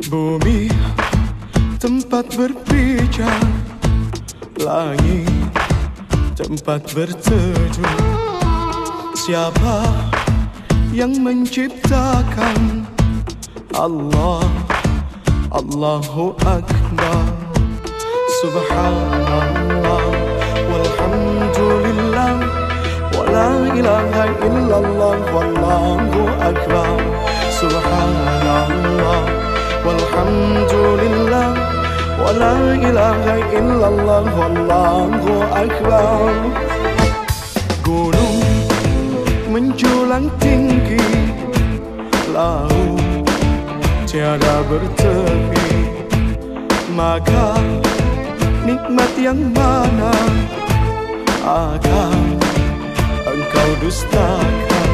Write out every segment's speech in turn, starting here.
Bumi tempat berpijak, langit tempat berteduh. Siapa yang menciptakan? Allah, Allahu Akbar. Subhanallah walhamdulillah wa la ilaha illallah wallahu akbar. Subhanallah walhamdulillah wa la ilaha illallah wallahu akbar. Gunung menjulang tinggi, laut tiada bertepi, maka nikmat yang mana akan engkau dustakan?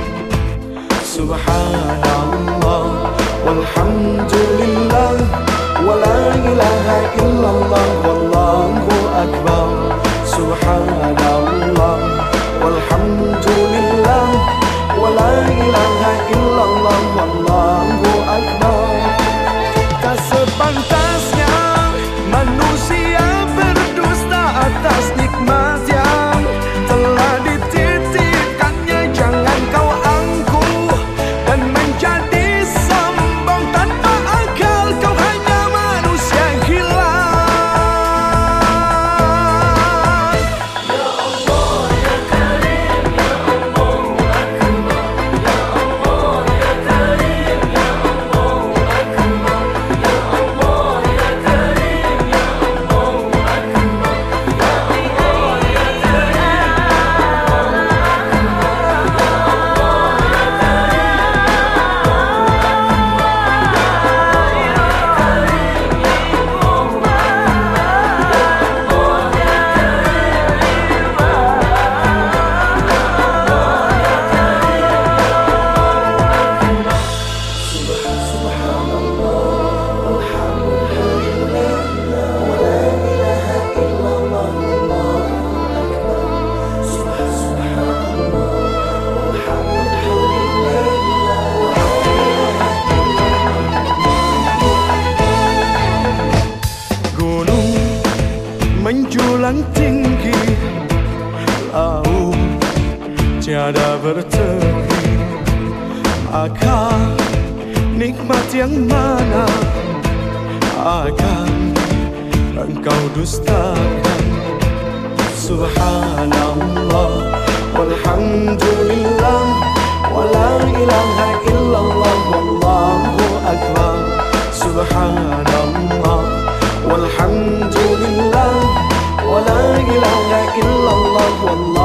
Subhanallah walhamdulillah wa la ilaha illallah wallahu akbar. Subhanallah walhamdulillah wa la ilaha illallah wallahu akbar. Tak sepantasnya manusia berdusta atas nikmat yang telah dititipkannya. Jangan kau angkuh dan menjadi sombong tanpa akal, kau hanya manusia gila. Ya Allah ya Karim, ya Allah Akbar. Ya Allah ya Karim, ya Allah Akbar. Ya Allah ya Karim, ya Allah Akbar. Ya Allah ya menjulang tinggi, laut tiada bertepi, maka nikmat yang mana akan engkau dustakan? Subhanallah walhamdulillah wa la ilaha illallah wallahu akbar. Subhanallah walhamdulillah wa la ilaha illallah wallahu